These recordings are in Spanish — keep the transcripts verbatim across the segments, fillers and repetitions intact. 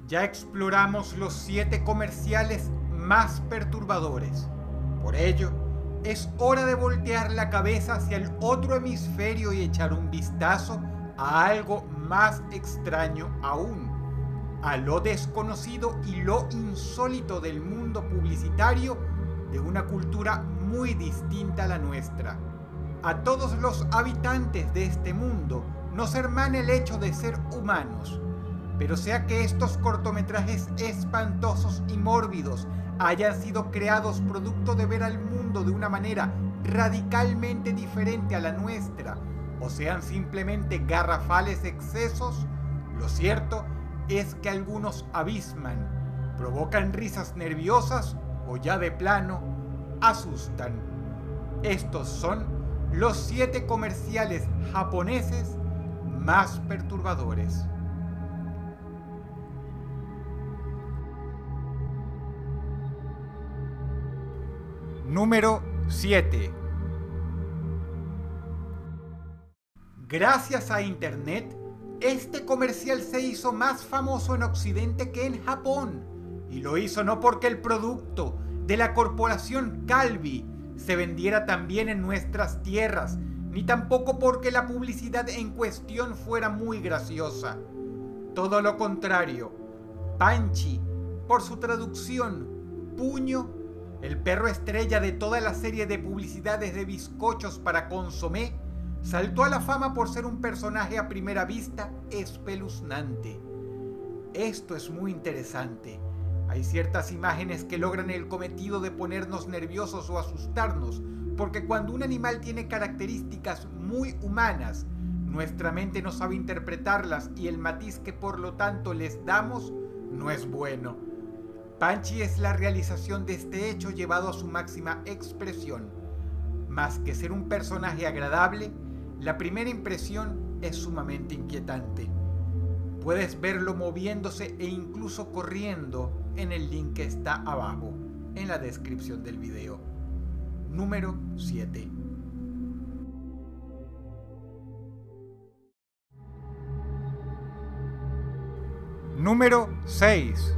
Ya exploramos los siete comerciales más perturbadores. Por ello, es hora de voltear la cabeza hacia el otro hemisferio y echar un vistazo a algo más extraño aún, a lo desconocido y lo insólito del mundo publicitario de una cultura muy distinta a la nuestra. A todos los habitantes de este mundo nos hermana el hecho de ser humanos, pero sea que estos cortometrajes espantosos y mórbidos hayan sido creados producto de ver al mundo de una manera radicalmente diferente a la nuestra, o sean simplemente garrafales excesos, lo cierto es que algunos abisman, provocan risas nerviosas o ya de plano asustan. Estos son los siete comerciales japoneses más perturbadores. Número siete. Gracias a Internet, este comercial se hizo más famoso en Occidente que en Japón, y lo hizo no porque el producto de la corporación Calbee se vendiera también en nuestras tierras, ni tampoco porque la publicidad en cuestión fuera muy graciosa. Todo lo contrario, Panchi, por su traducción, puño, el perro estrella de toda la serie de publicidades de bizcochos para consomé, saltó a la fama por ser un personaje a primera vista espeluznante. Esto es muy interesante. Hay ciertas imágenes que logran el cometido de ponernos nerviosos o asustarnos, porque cuando un animal tiene características muy humanas, nuestra mente no sabe interpretarlas y el matiz que por lo tanto les damos no es bueno. Panchi es la realización de este hecho llevado a su máxima expresión. Más que ser un personaje agradable, la primera impresión es sumamente inquietante. Puedes verlo moviéndose e incluso corriendo en el link que está abajo, en la descripción del video. Número siete. Número seis.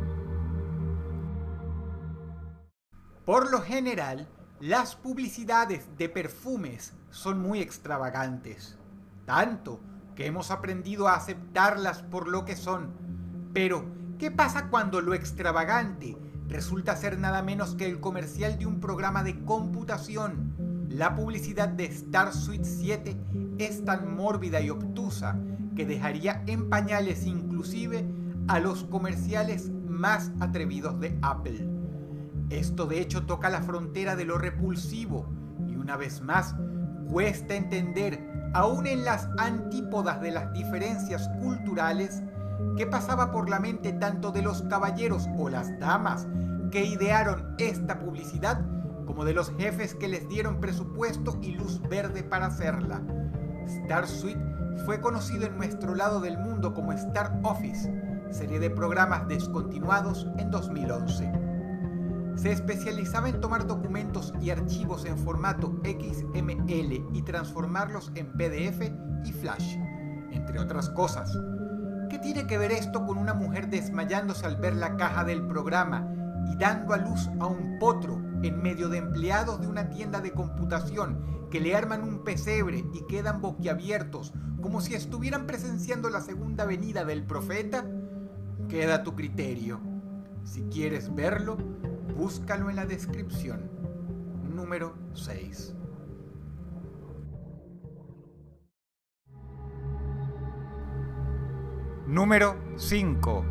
Por lo general, las publicidades de perfumes son muy extravagantes, tanto que hemos aprendido a aceptarlas por lo que son. Pero, ¿qué pasa cuando lo extravagante resulta ser nada menos que el comercial de un programa de computación? La publicidad de Star Suite siete es tan mórbida y obtusa que dejaría en pañales inclusive a los comerciales más atrevidos de Apple. Esto de hecho toca la frontera de lo repulsivo y una vez más cuesta entender, aún en las antípodas de las diferencias culturales, qué pasaba por la mente tanto de los caballeros o las damas que idearon esta publicidad como de los jefes que les dieron presupuesto y luz verde para hacerla. Star Suite fue conocido en nuestro lado del mundo como Star Office, serie de programas descontinuados en dos mil once. Se especializaba en tomar documentos y archivos en formato X M L y transformarlos en P D F y Flash, entre otras cosas. ¿Qué tiene que ver esto con una mujer desmayándose al ver la caja del programa y dando a luz a un potro en medio de empleados de una tienda de computación que le arman un pesebre y quedan boquiabiertos como si estuvieran presenciando la segunda venida del profeta? Queda a tu criterio. Si quieres verlo, búscalo en la descripción. Número seis. Número cinco.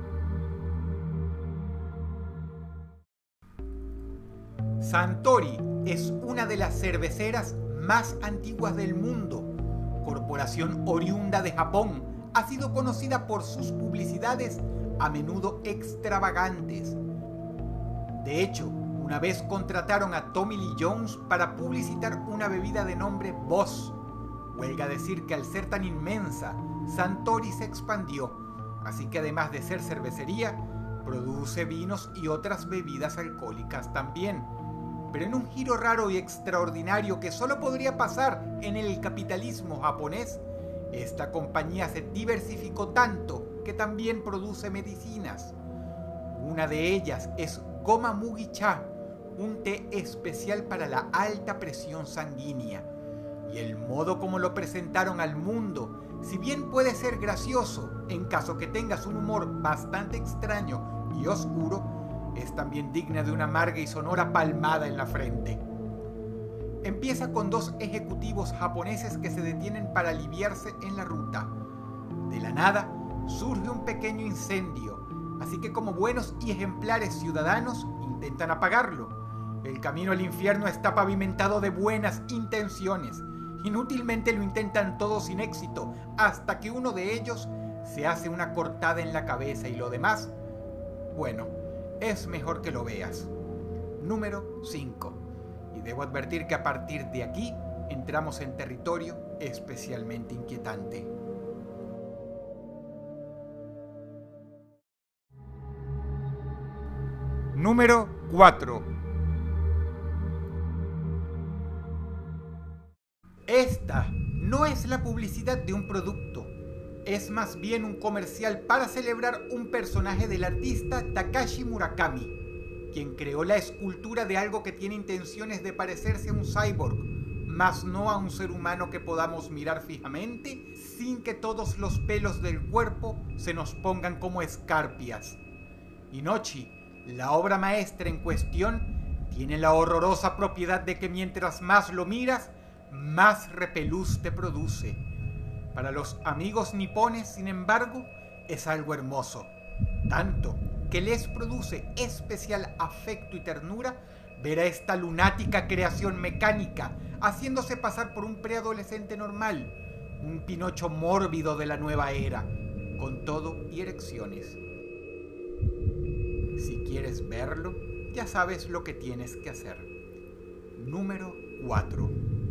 Suntory es una de las cerveceras más antiguas del mundo. Corporación oriunda de Japón, ha sido conocida por sus publicidades a menudo extravagantes. De hecho, una vez contrataron a Tommy Lee Jones para publicitar una bebida de nombre Boss. Huelga decir que al ser tan inmensa, Suntory se expandió, así que además de ser cervecería, produce vinos y otras bebidas alcohólicas también. Pero en un giro raro y extraordinario que solo podría pasar en el capitalismo japonés, esta compañía se diversificó tanto que también produce medicinas. Una de ellas es Goma Mugi Cha, un té especial para la alta presión sanguínea. Y el modo como lo presentaron al mundo, si bien puede ser gracioso en caso que tengas un humor bastante extraño y oscuro, es también digna de una amarga y sonora palmada en la frente. Empieza con dos ejecutivos japoneses que se detienen para aliviarse en la ruta. De la nada surge un pequeño incendio, así que como buenos y ejemplares ciudadanos intentan apagarlo. El camino al infierno está pavimentado de buenas intenciones. Inútilmente lo intentan todos sin éxito, hasta que uno de ellos se hace una cortada en la cabeza y lo demás, bueno, es mejor que lo veas. Número cinco. Y debo advertir que a partir de aquí entramos en territorio especialmente inquietante. Número cuatro. Esta no es la publicidad de un producto, es más bien un comercial para celebrar un personaje del artista Takashi Murakami, quien creó la escultura de algo que tiene intenciones de parecerse a un cyborg, mas no a un ser humano que podamos mirar fijamente sin que todos los pelos del cuerpo se nos pongan como escarpias. Inochi, la obra maestra en cuestión, tiene la horrorosa propiedad de que mientras más lo miras, más repelús te produce. Para los amigos nipones, sin embargo, es algo hermoso, tanto que les produce especial afecto y ternura ver a esta lunática creación mecánica haciéndose pasar por un preadolescente normal, un Pinocho mórbido de la nueva era, con todo y erecciones. Si quieres verlo, ya sabes lo que tienes que hacer. Número cuatro.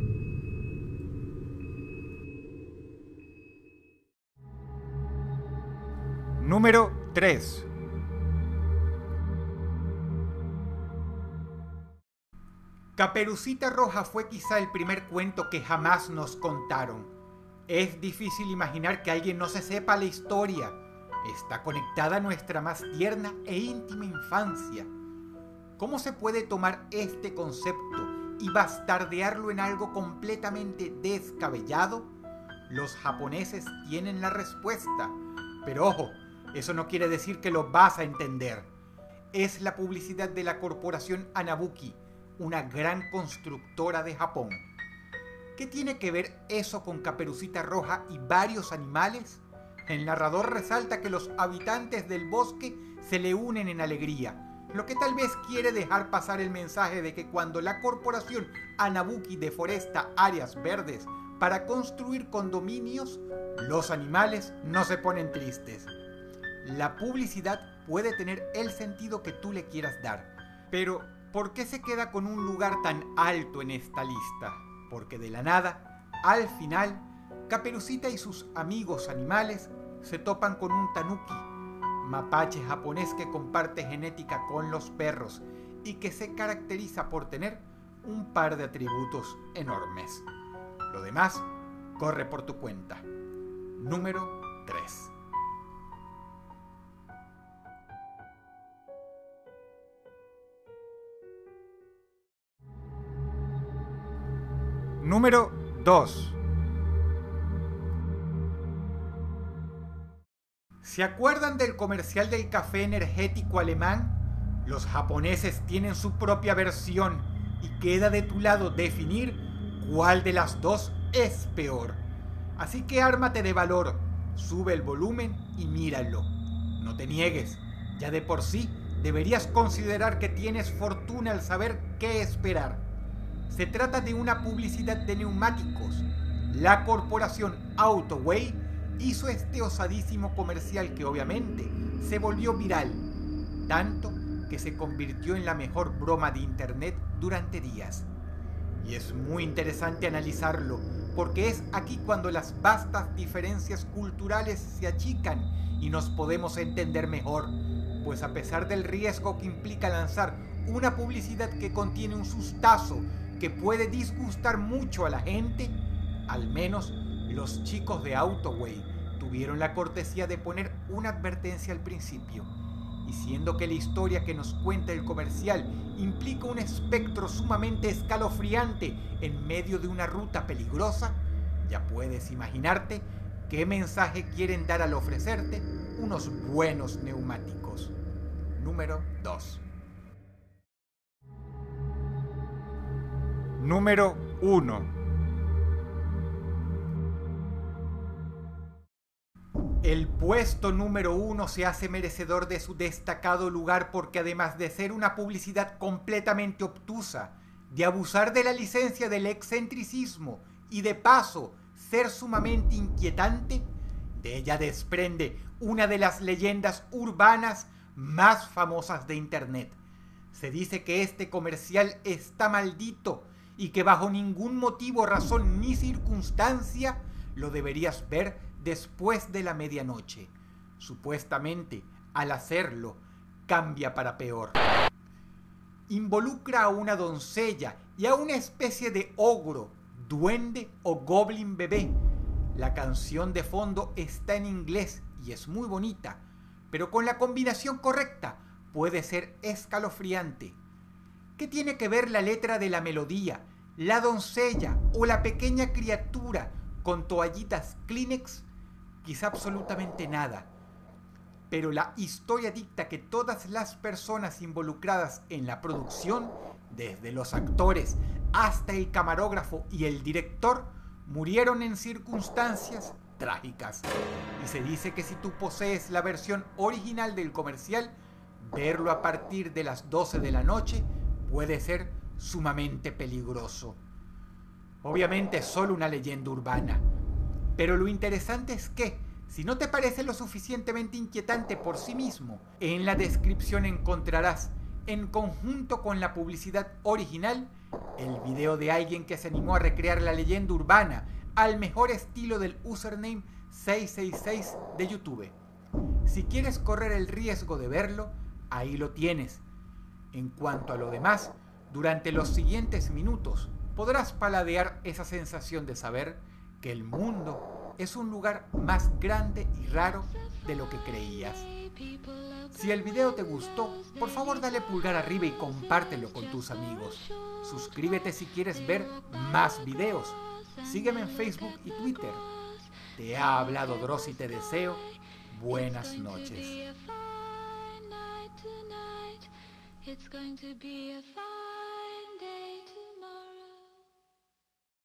Número tres. Caperucita Roja fue quizá el primer cuento que jamás nos contaron. Es difícil imaginar que alguien no se sepa la historia. Está conectada a nuestra más tierna e íntima infancia. ¿Cómo se puede tomar este concepto y bastardearlo en algo completamente descabellado? Los japoneses tienen la respuesta, pero ojo, eso no quiere decir que lo vas a entender. Es la publicidad de la corporación Hanabuki, una gran constructora de Japón. ¿Qué tiene que ver eso con Caperucita Roja y varios animales? El narrador resalta que los habitantes del bosque se le unen en alegría, lo que tal vez quiere dejar pasar el mensaje de que cuando la corporación Hanabuki deforesta áreas verdes para construir condominios, los animales no se ponen tristes. La publicidad puede tener el sentido que tú le quieras dar, pero ¿por qué se queda con un lugar tan alto en esta lista? Porque de la nada, al final, Caperucita y sus amigos animales se topan con un tanuki, mapache japonés que comparte genética con los perros y que se caracteriza por tener un par de atributos enormes. Lo demás corre por tu cuenta. Número tres. Número dos. ¿Se acuerdan del comercial del café energético alemán? Los japoneses tienen su propia versión y queda de tu lado definir cuál de las dos es peor. Así que ármate de valor, sube el volumen y míralo. No te niegues, ya de por sí deberías considerar que tienes fortuna al saber qué esperar. Se trata de una publicidad de neumáticos. La corporación Autoway hizo este osadísimo comercial que obviamente se volvió viral, tanto que se convirtió en la mejor broma de internet durante días. Y es muy interesante analizarlo, porque es aquí cuando las vastas diferencias culturales se achican y nos podemos entender mejor, pues a pesar del riesgo que implica lanzar una publicidad que contiene un sustazo que puede disgustar mucho a la gente, al menos los chicos de Autoway tuvieron la cortesía de poner una advertencia al principio, y siendo que la historia que nos cuenta el comercial implica un espectro sumamente escalofriante en medio de una ruta peligrosa, ya puedes imaginarte qué mensaje quieren dar al ofrecerte unos buenos neumáticos. Número dos. Número uno. El puesto número uno se hace merecedor de su destacado lugar porque además de ser una publicidad completamente obtusa, de abusar de la licencia del excentricismo y de paso ser sumamente inquietante, de ella desprende una de las leyendas urbanas más famosas de Internet. Se dice que este comercial está maldito y que bajo ningún motivo, razón ni circunstancia lo deberías ver después de la medianoche. Supuestamente, al hacerlo, cambia para peor. Involucra a una doncella y a una especie de ogro, duende o goblin bebé. La canción de fondo está en inglés y es muy bonita, pero con la combinación correcta puede ser escalofriante. ¿Qué tiene que ver la letra de la melodía, la doncella o la pequeña criatura con toallitas Kleenex? Quizá absolutamente nada, pero la historia dicta que todas las personas involucradas en la producción, desde los actores hasta el camarógrafo y el director, murieron en circunstancias trágicas. Y se dice que si tú posees la versión original del comercial, verlo a partir de las doce de la noche puede ser sumamente peligroso. Obviamente es solo una leyenda urbana, pero lo interesante es que, si no te parece lo suficientemente inquietante por sí mismo, en la descripción encontrarás, en conjunto con la publicidad original, el video de alguien que se animó a recrear la leyenda urbana al mejor estilo del username seiscientos sesenta y seis de YouTube. Si quieres correr el riesgo de verlo, ahí lo tienes. En cuanto a lo demás, durante los siguientes minutos podrás paladear esa sensación de saber que el mundo es un lugar más grande y raro de lo que creías. Si el video te gustó, por favor dale pulgar arriba y compártelo con tus amigos. Suscríbete si quieres ver más videos. Sígueme en Facebook y Twitter. Te ha hablado Dross y te deseo buenas noches.